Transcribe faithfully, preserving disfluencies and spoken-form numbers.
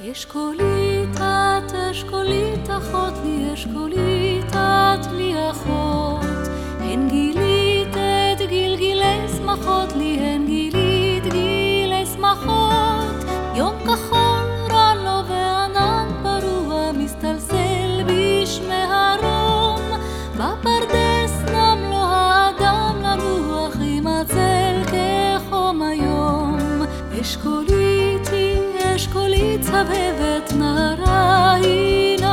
אשכולית את, אשכולית אחות לי, אשכולית את לי אחות. הן גילית את גיל גילי שמחות לי, הן גילית גילי שמחות. יום כחול רן לו וענן פרוע, מסתלסל בשמי הרום. בפרדס נם לו האדם לנוח, עם הצל כחום היום. אשכולית היא, אשכולית סבבת נהרה היא